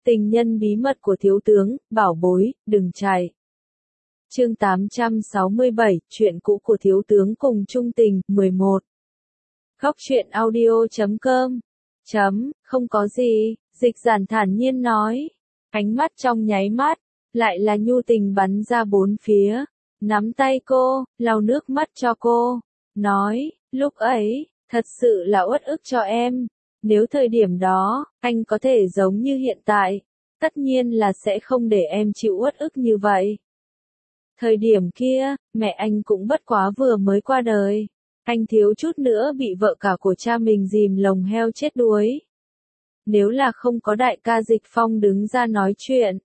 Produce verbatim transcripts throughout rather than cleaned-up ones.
Tình nhân bí mật của thiếu tướng, bảo bối, đừng chạy. Chương tám trăm sáu mươi bảy, chuyện cũ của thiếu tướng cùng chung tình, mười một. Góc truyện audio chấm com. Chấm, không có gì, Dịch Giản thản nhiên nói. Ánh mắt trong nháy mắt, lại là nhu tình bắn ra bốn phía. Nắm tay cô, lau nước mắt cho cô. Nói, lúc ấy, thật sự là uất ức cho em. Nếu thời điểm đó, anh có thể giống như hiện tại, tất nhiên là sẽ không để em chịu uất ức như vậy. Thời điểm kia, mẹ anh cũng bất quá vừa mới qua đời. Anh thiếu chút nữa bị vợ cả của cha mình dìm lồng heo chết đuối. Nếu là không có đại ca Dịch Phong đứng ra nói chuyện,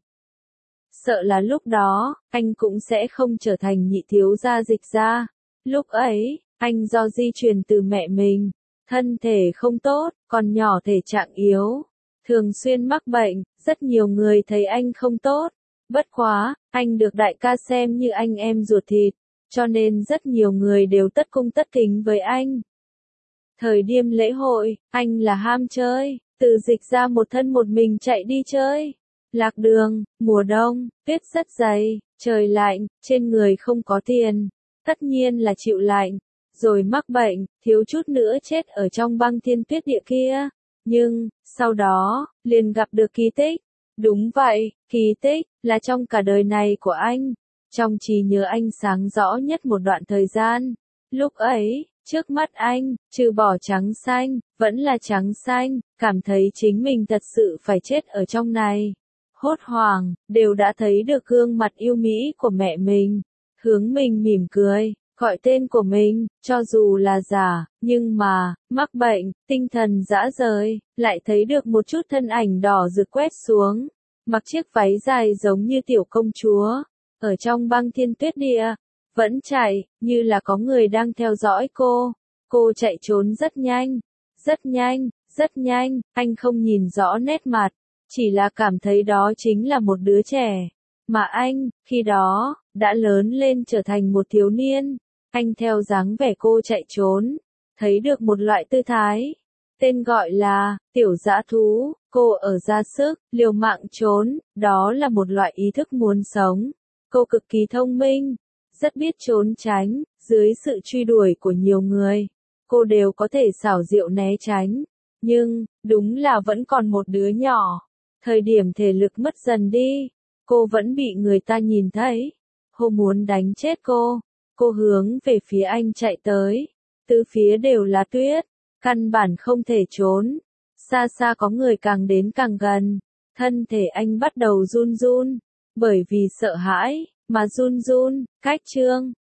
sợ là lúc đó, anh cũng sẽ không trở thành nhị thiếu gia Dịch gia. Lúc ấy, anh do di truyền từ mẹ mình, thân thể không tốt, còn nhỏ thể trạng yếu, thường xuyên mắc bệnh, rất nhiều người thấy anh không tốt. Bất quá, anh được đại ca xem như anh em ruột thịt, cho nên rất nhiều người đều tất cung tất kính với anh. Thời điểm lễ hội, anh là ham chơi, từ Dịch ra một thân một mình chạy đi chơi. Lạc đường, mùa đông, tuyết rất dày, trời lạnh, trên người không có tiền, tất nhiên là chịu lạnh, rồi mắc bệnh, thiếu chút nữa chết ở trong băng thiên tuyết địa kia. Nhưng, sau đó, liền gặp được kỳ tích. Đúng vậy, kỳ tích, là trong cả đời này của anh. Trong trí nhớ anh sáng rõ nhất một đoạn thời gian. Lúc ấy, trước mắt anh, trừ bỏ trắng xanh, vẫn là trắng xanh, cảm thấy chính mình thật sự phải chết ở trong này. Hốt hoảng, đều đã thấy được gương mặt yêu mỹ của mẹ mình, hướng mình mỉm cười, gọi tên của mình, cho dù là giả, nhưng mà, mắc bệnh, tinh thần rã rời, lại thấy được một chút thân ảnh đỏ rực quét xuống, mặc chiếc váy dài giống như tiểu công chúa, ở trong băng thiên tuyết địa, vẫn chạy, như là có người đang theo dõi cô. Cô chạy trốn rất nhanh, rất nhanh, rất nhanh, anh không nhìn rõ nét mặt, chỉ là cảm thấy đó chính là một đứa trẻ, mà anh, khi đó, đã lớn lên trở thành một thiếu niên. Anh theo dáng vẻ cô chạy trốn, thấy được một loại tư thái, tên gọi là, tiểu dã thú, cô ở ra sức, liều mạng trốn, đó là một loại ý thức muốn sống. Cô cực kỳ thông minh, rất biết trốn tránh, dưới sự truy đuổi của nhiều người, cô đều có thể xảo diệu né tránh, nhưng, đúng là vẫn còn một đứa nhỏ, thời điểm thể lực mất dần đi, cô vẫn bị người ta nhìn thấy, cô muốn đánh chết cô. Cô hướng về phía anh chạy tới, tứ phía đều là tuyết, căn bản không thể trốn, xa xa có người càng đến càng gần, thân thể anh bắt đầu run run, bởi vì sợ hãi, mà run run, cách chương,